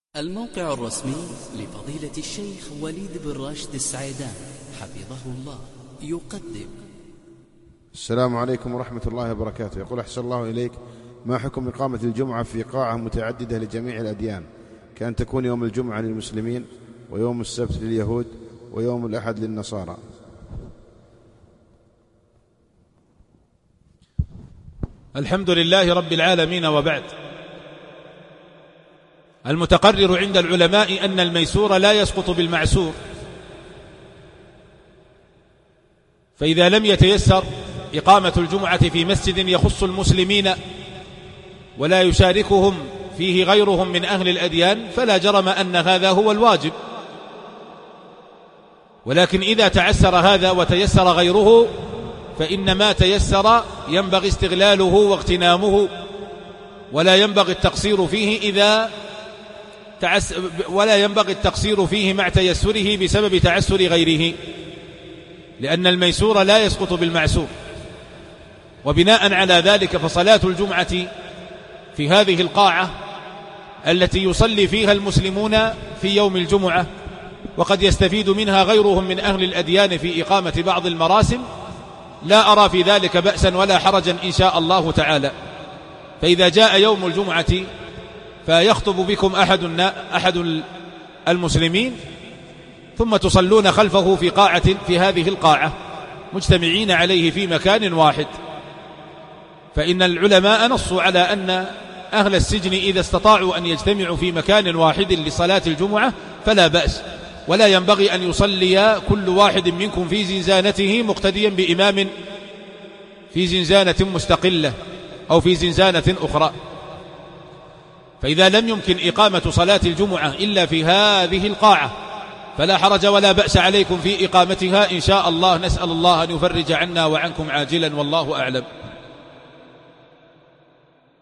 الموقع الرسمي لفضيلة الشيخ وليد بن راشد السعيدان حفظه الله يقدم. السلام عليكم ورحمة الله وبركاته. يقول أحسن الله إليك، ما حكم إقامة الجمعة في قاعة متعددة لجميع الأديان، كأن تكون يوم الجمعة للمسلمين ويوم السبت لليهود ويوم الأحد للنصارى؟ الحمد لله رب العالمين، وبعد. المتقرر عند العلماء أن الميسور لا يسقط بالمعسور، فإذا لم يتيسر إقامة الجمعة في مسجد يخص المسلمين ولا يشاركهم فيه غيرهم من أهل الأديان فلا جرم أن هذا هو الواجب، ولكن إذا تعسر هذا وتيسر غيره فإن ما تيسر ينبغي استغلاله واغتنامه، ولا ينبغي التقصير فيه مع تيسره بسبب تعسر غيره، لأن الميسور لا يسقط بالمعسور. وبناء على ذلك فصلاة الجمعة في هذه القاعة التي يصلي فيها المسلمون في يوم الجمعة وقد يستفيد منها غيرهم من أهل الأديان في إقامة بعض المراسم، لا أرى في ذلك بأسا ولا حرجا إن شاء الله تعالى. فإذا جاء يوم الجمعة فيخطب بكم أحد المسلمين ثم تصلون خلفه في هذه القاعة مجتمعين عليه في مكان واحد، فإن العلماء نصوا على أن أهل السجن إذا استطاعوا أن يجتمعوا في مكان واحد لصلاة الجمعة فلا بأس، ولا ينبغي أن يصلي كل واحد منكم في زنزانته مقتديا بإمام في زنزانة مستقلة أو في زنزانة أخرى. فإذا لم يمكن إقامة صلاة الجمعة إلا في هذه القاعة فلا حرج ولا بأس عليكم في إقامتها إن شاء الله. نسأل الله أن يفرج عنا وعنكم عاجلا، والله أعلم.